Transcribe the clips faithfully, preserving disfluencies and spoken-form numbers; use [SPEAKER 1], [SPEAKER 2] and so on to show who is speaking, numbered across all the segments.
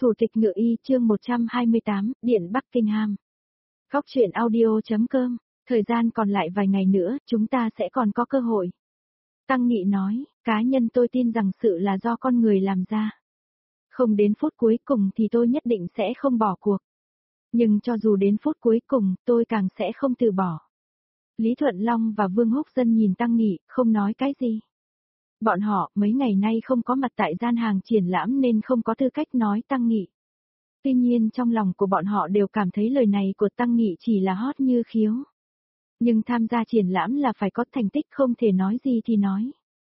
[SPEAKER 1] Thủ tịch Ngự Y chương một trăm hai mươi tám, Điện Buckingham. Góc truyện audio.com, thời gian còn lại vài ngày nữa, chúng ta sẽ còn có cơ hội. Tăng Nghị nói, cá nhân tôi tin rằng sự là do con người làm ra. Không đến phút cuối cùng thì tôi nhất định sẽ không bỏ cuộc. Nhưng cho dù đến phút cuối cùng, tôi càng sẽ không từ bỏ. Lý Thuận Long và Vương Húc Dân nhìn Tăng Nghị, không nói cái gì. Bọn họ mấy ngày nay không có mặt tại gian hàng triển lãm nên không có tư cách nói Tăng Nghị. Tuy nhiên trong lòng của bọn họ đều cảm thấy lời này của Tăng Nghị chỉ là hót như khiếu. Nhưng tham gia triển lãm là phải có thành tích, không thể nói gì thì nói.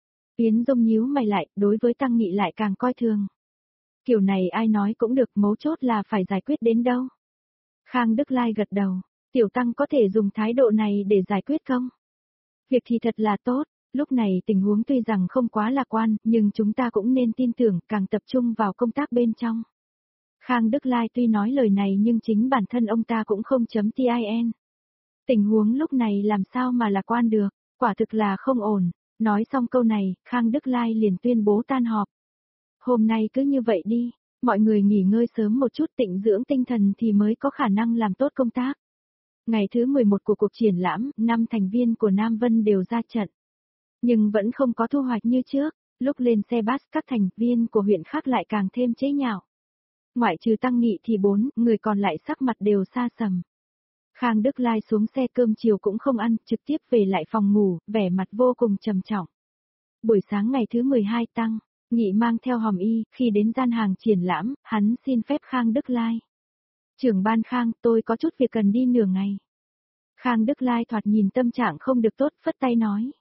[SPEAKER 1] Yến Dung nhíu mày lại, đối với Tăng Nghị lại càng coi thường. Kiểu này ai nói cũng được, mấu chốt là phải giải quyết đến đâu. Khang Đức Lai gật đầu, Tiểu Tăng có thể dùng thái độ này để giải quyết không? Việc thì thật là tốt. Lúc này tình huống tuy rằng không quá lạc quan, nhưng chúng ta cũng nên tin tưởng, càng tập trung vào công tác bên trong. Khang Đức Lai tuy nói lời này nhưng chính bản thân ông ta cũng không chấm tin. Tình huống lúc này làm sao mà lạc quan được, quả thực là không ổn. Nói xong câu này, Khang Đức Lai liền tuyên bố tan họp. Hôm nay cứ như vậy đi, mọi người nghỉ ngơi sớm một chút, tịnh dưỡng tinh thần thì mới có khả năng làm tốt công tác. Ngày thứ mười một của cuộc triển lãm, năm thành viên của Nam Vân đều ra trận. Nhưng vẫn không có thu hoạch như trước, lúc lên xe bus các thành viên của huyện khác lại càng thêm chế nhạo. Ngoại trừ Tăng Nghị thì bốn người còn lại sắc mặt đều xa sầm. Khang Đức Lai xuống xe, cơm chiều cũng không ăn, trực tiếp về lại phòng ngủ, vẻ mặt vô cùng trầm trọng. Buổi sáng ngày thứ mười hai, Tăng Nghị mang theo Hòm Y, khi đến gian hàng triển lãm, hắn xin phép Khang Đức Lai. Trưởng ban Khang, tôi có chút việc cần đi nửa ngày. Khang Đức Lai thoạt nhìn tâm trạng không được tốt, phất tay nói.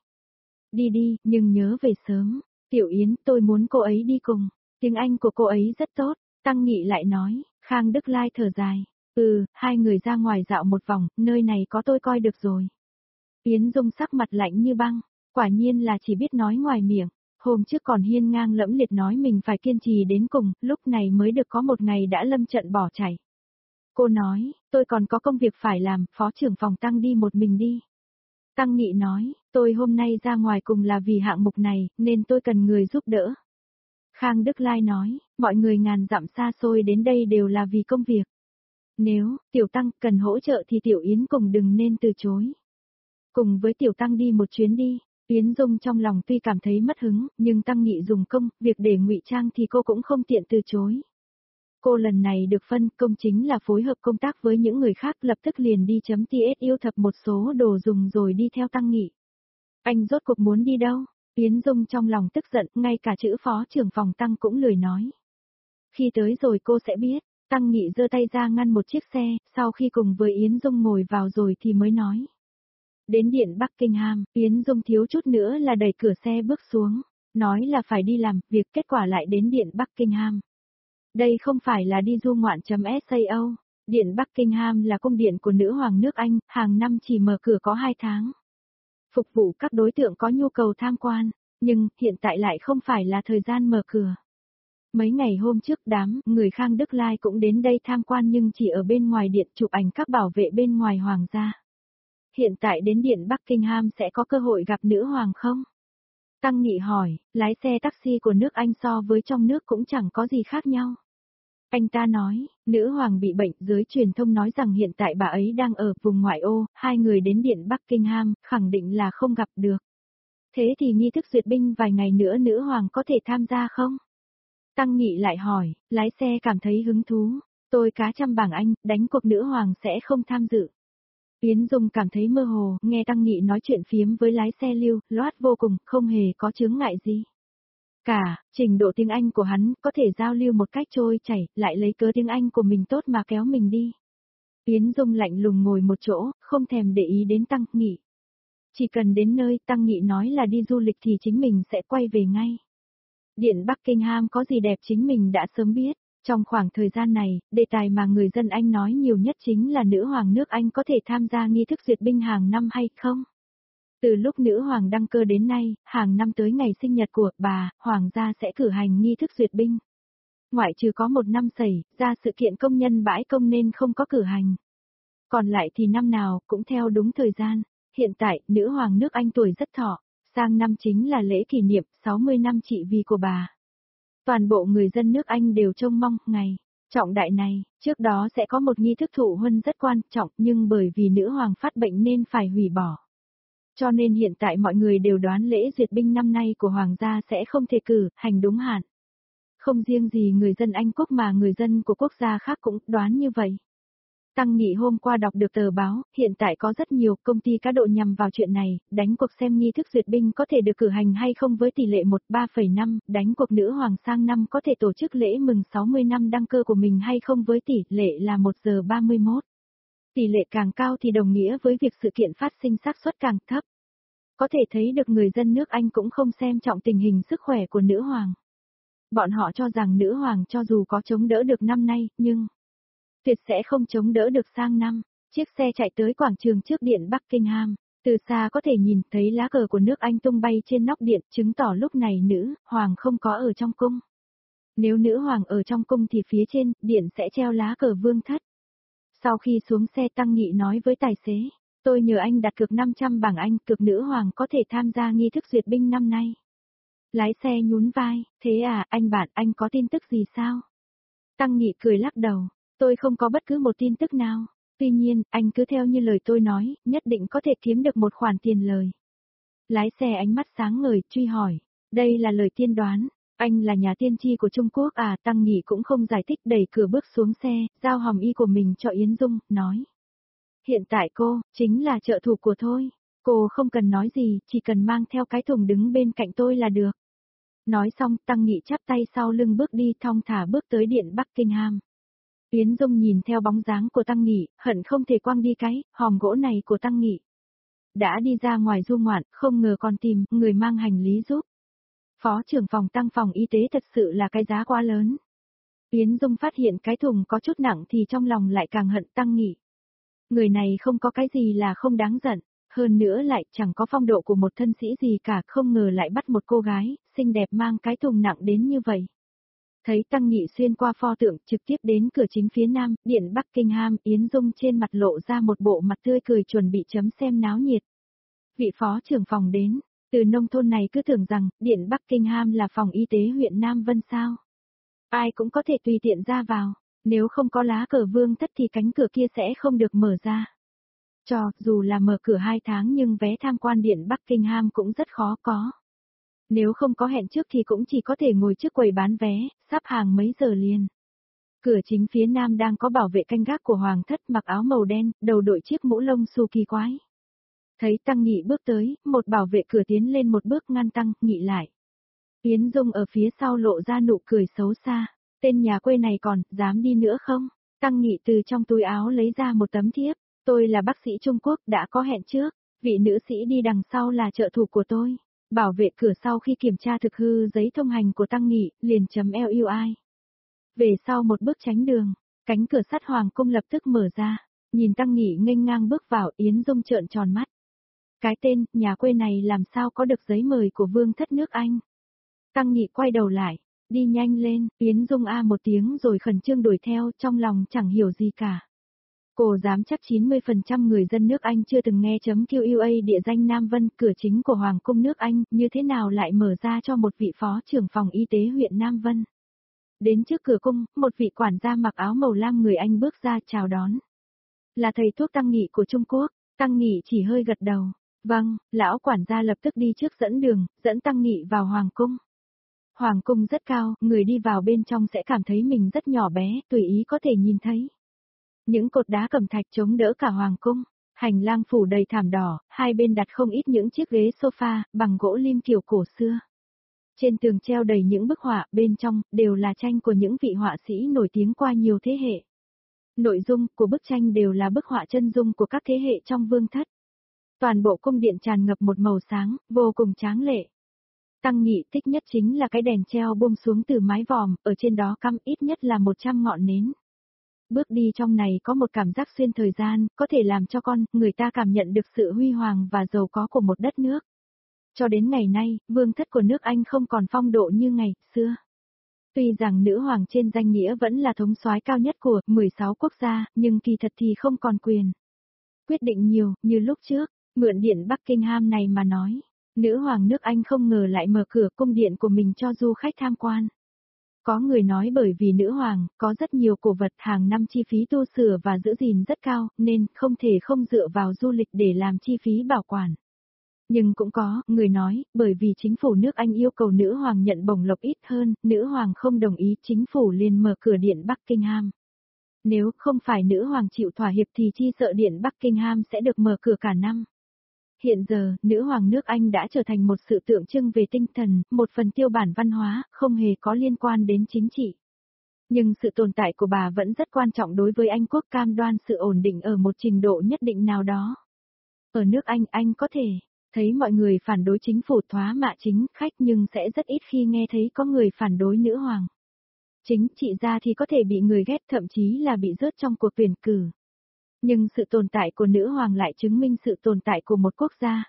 [SPEAKER 1] Đi đi, nhưng nhớ về sớm. Tiểu Yến, tôi muốn cô ấy đi cùng. Tiếng Anh của cô ấy rất tốt. Tăng Nghị lại nói. Khang Đức Lai thở dài. Ừ, hai người ra ngoài dạo một vòng, nơi này có tôi coi được rồi. Yến Dung sắc mặt lạnh như băng. Quả nhiên là chỉ biết nói ngoài miệng. Hôm trước còn hiên ngang lẫm liệt nói mình phải kiên trì đến cùng, lúc này mới được có một ngày đã lâm trận bỏ chạy. Cô nói, tôi còn có công việc phải làm, phó trưởng phòng Tăng đi một mình đi. Tăng Nghị nói, tôi hôm nay ra ngoài cùng là vì hạng mục này, nên tôi cần người giúp đỡ. Khang Đức Lai nói, mọi người ngàn dặm xa xôi đến đây đều là vì công việc. Nếu, Tiểu Tăng cần hỗ trợ thì Tiểu Yến cùng đừng nên từ chối. Cùng với Tiểu Tăng đi một chuyến đi. Yến Dung trong lòng tuy cảm thấy mất hứng, nhưng Tăng Nghị dùng công, việc để ngụy trang thì cô cũng không tiện từ chối. Cô lần này được phân công chính là phối hợp công tác với những người khác, lập tức liền đi chấm ts yêu thập một số đồ dùng rồi đi theo Tăng Nghị. Anh rốt cuộc muốn đi đâu? Yến Dung trong lòng tức giận, ngay cả chữ phó trưởng phòng Tăng cũng lười nói. Khi tới rồi cô sẽ biết. Tăng Nghị giơ tay ra ngăn một chiếc xe, sau khi cùng với Yến Dung ngồi vào rồi thì mới nói. Đến điện Buckingham, Yến Dung thiếu chút nữa là đẩy cửa xe bước xuống, nói là phải đi làm việc, kết quả lại đến điện Buckingham. Đây không phải là đi du ngoạn.sao, điện Buckingham là cung điện của nữ hoàng nước Anh, hàng năm chỉ mở cửa có hai tháng. Phục vụ các đối tượng có nhu cầu tham quan, nhưng hiện tại lại không phải là thời gian mở cửa. Mấy ngày hôm trước đám người Khang Đức Lai cũng đến đây tham quan nhưng chỉ ở bên ngoài điện chụp ảnh các bảo vệ bên ngoài hoàng gia. Hiện tại đến điện Buckingham sẽ có cơ hội gặp nữ hoàng không? Tăng Nghị hỏi, lái xe taxi của nước Anh so với trong nước cũng chẳng có gì khác nhau. Anh ta nói, nữ hoàng bị bệnh, giới truyền thông nói rằng hiện tại bà ấy đang ở vùng ngoại ô, hai người đến điện Buckingham, khẳng định là không gặp được. Thế thì nghi thức duyệt binh vài ngày nữa nữ hoàng có thể tham gia không? Tăng Nghị lại hỏi, lái xe cảm thấy hứng thú, tôi cá trăm bảng Anh, đánh cuộc nữ hoàng sẽ không tham dự. Yến Dung cảm thấy mơ hồ, nghe Tăng Nghị nói chuyện phiếm với lái xe lưu, loát vô cùng, không hề có chướng ngại gì. Cả, trình độ tiếng Anh của hắn có thể giao lưu một cách trôi chảy, lại lấy cớ tiếng Anh của mình tốt mà kéo mình đi. Yến Dung lạnh lùng ngồi một chỗ, không thèm để ý đến Tăng Nghị. Chỉ cần đến nơi Tăng Nghị nói là đi du lịch thì chính mình sẽ quay về ngay. Điện Buckingham có gì đẹp chính mình đã sớm biết. Trong khoảng thời gian này, đề tài mà người dân Anh nói nhiều nhất chính là nữ hoàng nước Anh có thể tham gia nghi thức duyệt binh hàng năm hay không. Từ lúc nữ hoàng đăng cơ đến nay, hàng năm tới ngày sinh nhật của bà, hoàng gia sẽ cử hành nghi thức duyệt binh. Ngoại trừ có một năm xảy ra sự kiện công nhân bãi công nên không có cử hành. Còn lại thì năm nào cũng theo đúng thời gian. Hiện tại, nữ hoàng nước Anh tuổi rất thọ, sang năm chính là lễ kỷ niệm sáu mươi năm trị vì của bà. Toàn bộ người dân nước Anh đều trông mong ngày Trọng đại này, trước đó sẽ có một nghi thức thụ huân rất quan trọng nhưng bởi vì nữ hoàng phát bệnh nên phải hủy bỏ. Cho nên hiện tại mọi người đều đoán lễ duyệt binh năm nay của hoàng gia sẽ không thể cử, hành đúng hạn. Không riêng gì người dân Anh quốc mà người dân của quốc gia khác cũng đoán như vậy. Tăng Nghị hôm qua đọc được tờ báo, hiện tại có rất nhiều công ty cá độ nhằm vào chuyện này, đánh cuộc xem nghi thức duyệt binh có thể được cử hành hay không với tỷ lệ một ba phẩy năm, đánh cuộc nữ hoàng sang năm có thể tổ chức lễ mừng sáu mươi năm đăng cơ của mình hay không với tỷ lệ là một giờ ba mươi mốt. Tỷ lệ càng cao thì đồng nghĩa với việc sự kiện phát sinh xác suất càng thấp. Có thể thấy được người dân nước Anh cũng không xem trọng tình hình sức khỏe của nữ hoàng. Bọn họ cho rằng nữ hoàng cho dù có chống đỡ được năm nay, nhưng tuyệt sẽ không chống đỡ được sang năm. Chiếc xe chạy tới quảng trường trước điện Buckingham. Từ xa có thể nhìn thấy lá cờ của nước Anh tung bay trên nóc điện, chứng tỏ lúc này nữ hoàng không có ở trong cung. Nếu nữ hoàng ở trong cung thì phía trên điện sẽ treo lá cờ vương thất. Sau khi xuống xe, Tăng Nghị nói với tài xế, tôi nhờ anh đặt cược năm trăm bảng Anh, cược nữ hoàng có thể tham gia nghi thức duyệt binh năm nay. Lái xe nhún vai, thế à, anh bạn, anh có tin tức gì sao? Tăng Nghị cười lắc đầu, tôi không có bất cứ một tin tức nào. Tuy nhiên, anh cứ theo như lời tôi nói, nhất định có thể kiếm được một khoản tiền lời. Lái xe ánh mắt sáng ngời, truy hỏi, đây là lời tiên đoán, anh là nhà tiên tri của Trung Quốc à? Tăng Nghị cũng không giải thích, đẩy cửa bước xuống xe, giao hòm y của mình cho Yến Dung, nói. Hiện tại cô, chính là trợ thủ của tôi. Cô không cần nói gì, chỉ cần mang theo cái thùng đứng bên cạnh tôi là được. Nói xong, Tăng Nghị chắp tay sau lưng bước đi thong thả bước tới điện Buckingham. Yến Dung nhìn theo bóng dáng của Tăng Nghị, hận không thể quăng đi cái hòm gỗ này của Tăng Nghị. Đã đi ra ngoài du ngoạn, không ngờ còn tìm người mang hành lý giúp. Phó trưởng phòng Tăng phòng y tế thật sự là cái giá quá lớn. Yến Dung phát hiện cái thùng có chút nặng thì trong lòng lại càng hận Tăng Nghị. Người này không có cái gì là không đáng giận, hơn nữa lại chẳng có phong độ của một thân sĩ gì cả, không ngờ lại bắt một cô gái xinh đẹp mang cái thùng nặng đến như vậy. Thấy Tăng Nghị xuyên qua pho tượng trực tiếp đến cửa chính phía nam, điện Buckingham, Yến Dung trên mặt lộ ra một bộ mặt tươi cười chuẩn bị chấm xem náo nhiệt. Vị phó trưởng phòng đến, từ nông thôn này cứ tưởng rằng, điện Buckingham là phòng y tế huyện Nam Vân sao. Ai cũng có thể tùy tiện ra vào, nếu không có lá cờ vương thất thì cánh cửa kia sẽ không được mở ra. Cho dù là mở cửa hai tháng nhưng vé tham quan điện Buckingham cũng rất khó có. Nếu không có hẹn trước thì cũng chỉ có thể ngồi trước quầy bán vé, sắp hàng mấy giờ liền. Cửa chính phía nam đang có bảo vệ canh gác của hoàng thất mặc áo màu đen, đầu đội chiếc mũ lông xù kỳ quái. Thấy Tăng Nghị bước tới, một bảo vệ cửa tiến lên một bước ngăn Tăng Nghị lại. Yến Dung ở phía sau lộ ra nụ cười xấu xa. Tên nhà quê này còn, dám đi nữa không? Tăng Nghị từ trong túi áo lấy ra một tấm thiếp. Tôi là bác sĩ Trung Quốc, đã có hẹn trước. Vị nữ sĩ đi đằng sau là trợ thủ của tôi. Bảo vệ cửa sau khi kiểm tra thực hư giấy thông hành của Tăng Nghị, liền chấm L U I. Về sau một bước tránh đường, cánh cửa sắt hoàng cung lập tức mở ra. Nhìn Tăng Nghị nghênh ngang bước vào, Yến Dung trợn tròn mắt. Cái tên, nhà quê này làm sao có được giấy mời của vương thất nước Anh? Tăng Nghị quay đầu lại, đi nhanh lên, Yến Dung a một tiếng rồi khẩn trương đuổi theo, trong lòng chẳng hiểu gì cả. Cô dám chắc chín mươi phần trăm người dân nước Anh chưa từng nghe chấm Q U A địa danh Nam Vân, cửa chính của Hoàng cung nước Anh, như thế nào lại mở ra cho một vị phó trưởng phòng y tế huyện Nam Vân. Đến trước cửa cung, một vị quản gia mặc áo màu lam người Anh bước ra chào đón. Là thầy thuốc Tăng Nghị của Trung Quốc. Tăng Nghị chỉ hơi gật đầu. Vâng, lão quản gia lập tức đi trước dẫn đường, dẫn Tăng Nghị vào Hoàng cung. Hoàng cung rất cao, người đi vào bên trong sẽ cảm thấy mình rất nhỏ bé, tùy ý có thể nhìn thấy. Những cột đá cẩm thạch chống đỡ cả Hoàng cung, hành lang phủ đầy thảm đỏ, hai bên đặt không ít những chiếc ghế sofa, bằng gỗ lim kiểu cổ xưa. Trên tường treo đầy những bức họa, bên trong, đều là tranh của những vị họa sĩ nổi tiếng qua nhiều thế hệ. Nội dung của bức tranh đều là bức họa chân dung của các thế hệ trong vương thất. Toàn bộ cung điện tràn ngập một màu sáng, vô cùng tráng lệ. Tăng Nghị thích nhất chính là cái đèn treo buông xuống từ mái vòm, ở trên đó cắm ít nhất là một trăm ngọn nến. Bước đi trong này có một cảm giác xuyên thời gian, có thể làm cho con, người ta cảm nhận được sự huy hoàng và giàu có của một đất nước. Cho đến ngày nay, vương thất của nước Anh không còn phong độ như ngày xưa. Tuy rằng nữ hoàng trên danh nghĩa vẫn là thống soái cao nhất của mười sáu quốc gia, nhưng kỳ thật thì không còn quyền quyết định nhiều, như lúc trước, mượn điện Buckingham này mà nói. Nữ hoàng nước Anh không ngờ lại mở cửa cung điện của mình cho du khách tham quan. Có người nói bởi vì nữ hoàng, có rất nhiều cổ vật hàng năm chi phí tu sửa và giữ gìn rất cao, nên không thể không dựa vào du lịch để làm chi phí bảo quản. Nhưng cũng có, người nói, bởi vì chính phủ nước Anh yêu cầu nữ hoàng nhận bổng lộc ít hơn, nữ hoàng không đồng ý, chính phủ liền mở cửa điện Buckingham. Nếu không phải nữ hoàng chịu thỏa hiệp thì chi sợ điện Buckingham sẽ được mở cửa cả năm. Hiện giờ, nữ hoàng nước Anh đã trở thành một sự tượng trưng về tinh thần, một phần tiêu bản văn hóa, không hề có liên quan đến chính trị. Nhưng sự tồn tại của bà vẫn rất quan trọng đối với Anh quốc, cam đoan sự ổn định ở một trình độ nhất định nào đó. Ở nước Anh, Anh có thể thấy mọi người phản đối chính phủ thoá mạ chính khách nhưng sẽ rất ít khi nghe thấy có người phản đối nữ hoàng. Chính trị gia thì có thể bị người ghét, thậm chí là bị rớt trong cuộc tuyển cử. Nhưng sự tồn tại của nữ hoàng lại chứng minh sự tồn tại của một quốc gia.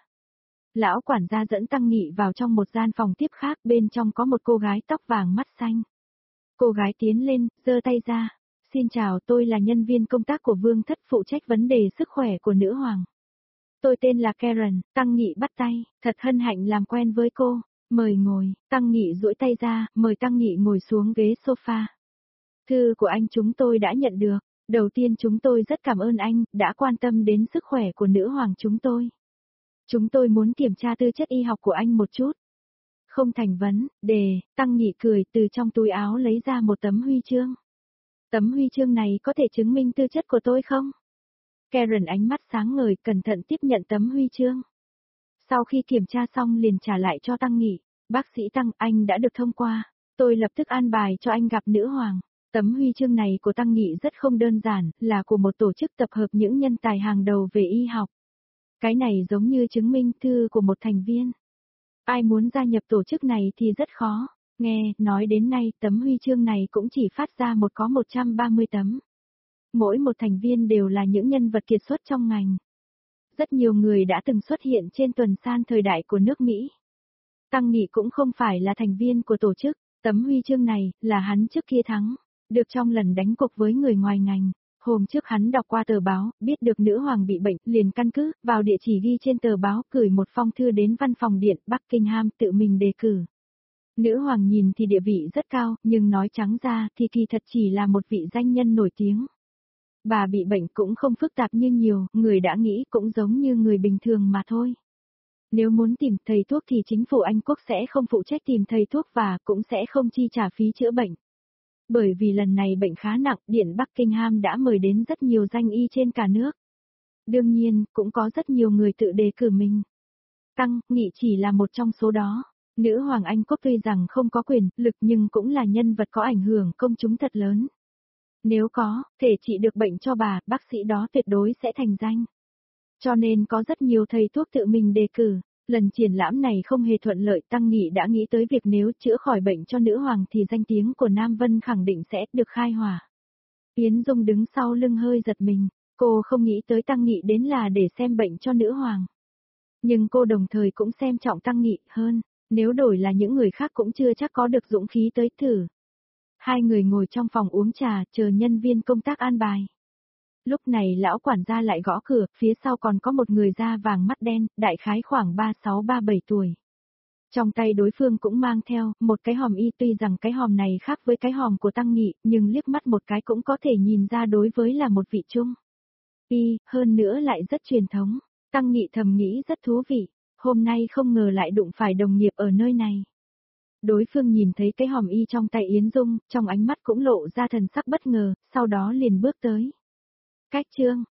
[SPEAKER 1] Lão quản gia dẫn Tăng Nghị vào trong một gian phòng tiếp khác, bên trong có một cô gái tóc vàng mắt xanh. Cô gái tiến lên, giơ tay ra. Xin chào, tôi là nhân viên công tác của Vương thất phụ trách vấn đề sức khỏe của nữ hoàng. Tôi tên là Karen. Tăng Nghị bắt tay, thật hân hạnh làm quen với cô. Mời ngồi. Tăng Nghị duỗi tay ra, mời Tăng Nghị ngồi xuống ghế sofa. Thư của anh chúng tôi đã nhận được. Đầu tiên chúng tôi rất cảm ơn anh, đã quan tâm đến sức khỏe của nữ hoàng chúng tôi. Chúng tôi muốn kiểm tra tư chất y học của anh một chút. Không thành vấn đề, Tăng Nghị cười từ trong túi áo lấy ra một tấm huy chương. Tấm huy chương này có thể chứng minh tư chất của tôi không? Karen ánh mắt sáng ngời, cẩn thận tiếp nhận tấm huy chương. Sau khi kiểm tra xong liền trả lại cho Tăng Nghị. Bác sĩ Tăng, anh đã được thông qua. Tôi lập tức an bài cho anh gặp nữ hoàng. Tấm huy chương này của Tăng Nghị rất không đơn giản, là của một tổ chức tập hợp những nhân tài hàng đầu về y học. Cái này giống như chứng minh thư của một thành viên. Ai muốn gia nhập tổ chức này thì rất khó. Nghe, nói đến nay tấm huy chương này cũng chỉ phát ra một có một trăm ba mươi tấm. Mỗi một thành viên đều là những nhân vật kiệt xuất trong ngành. Rất nhiều người đã từng xuất hiện trên tuần san thời đại của nước Mỹ. Tăng Nghị cũng không phải là thành viên của tổ chức, tấm huy chương này là hắn trước kia thắng, được trong lần đánh cuộc với người ngoài ngành. Hôm trước hắn đọc qua tờ báo, biết được nữ hoàng bị bệnh, liền căn cứ vào địa chỉ ghi trên tờ báo, gửi một phong thư đến văn phòng điện Buckingham tự mình đề cử. Nữ hoàng nhìn thì địa vị rất cao, nhưng nói trắng ra thì kỳ thật chỉ là một vị danh nhân nổi tiếng. Bà bị bệnh cũng không phức tạp như nhiều, người đã nghĩ cũng giống như người bình thường mà thôi. Nếu muốn tìm thầy thuốc thì chính phủ Anh quốc sẽ không phụ trách tìm thầy thuốc và cũng sẽ không chi trả phí chữa bệnh. Bởi vì lần này bệnh khá nặng, Điện Buckingham đã mời đến rất nhiều danh y trên cả nước. Đương nhiên, cũng có rất nhiều người tự đề cử mình. Tăng Nghị chỉ là một trong số đó. Nữ hoàng Anh quốc tuy rằng không có quyền lực nhưng cũng là nhân vật có ảnh hưởng công chúng thật lớn. Nếu có thể trị được bệnh cho bà, bác sĩ đó tuyệt đối sẽ thành danh. Cho nên có rất nhiều thầy thuốc tự mình đề cử. Lần triển lãm này không hề thuận lợi, Tăng Nghị đã nghĩ tới việc nếu chữa khỏi bệnh cho nữ hoàng thì danh tiếng của Nam Vân khẳng định sẽ được khai hỏa. Yến Dung đứng sau lưng hơi giật mình, cô không nghĩ tới Tăng Nghị đến là để xem bệnh cho nữ hoàng. Nhưng cô đồng thời cũng xem trọng Tăng Nghị hơn, nếu đổi là những người khác cũng chưa chắc có được dũng khí tới thử. Hai người ngồi trong phòng uống trà, chờ nhân viên công tác an bài. Lúc này lão quản gia lại gõ cửa, phía sau còn có một người da vàng mắt đen, đại khái khoảng ba sáu ba bảy tuổi. Trong tay đối phương cũng mang theo một cái hòm y, tuy rằng cái hòm này khác với cái hòm của Tăng Nghị, nhưng liếc mắt một cái cũng có thể nhìn ra đối với là một vị trung y, hơn nữa lại rất truyền thống. Tăng Nghị thầm nghĩ rất thú vị, hôm nay không ngờ lại đụng phải đồng nghiệp ở nơi này. Đối phương nhìn thấy cái hòm y trong tay Yến Dung, trong ánh mắt cũng lộ ra thần sắc bất ngờ, sau đó liền bước tới. Cách chương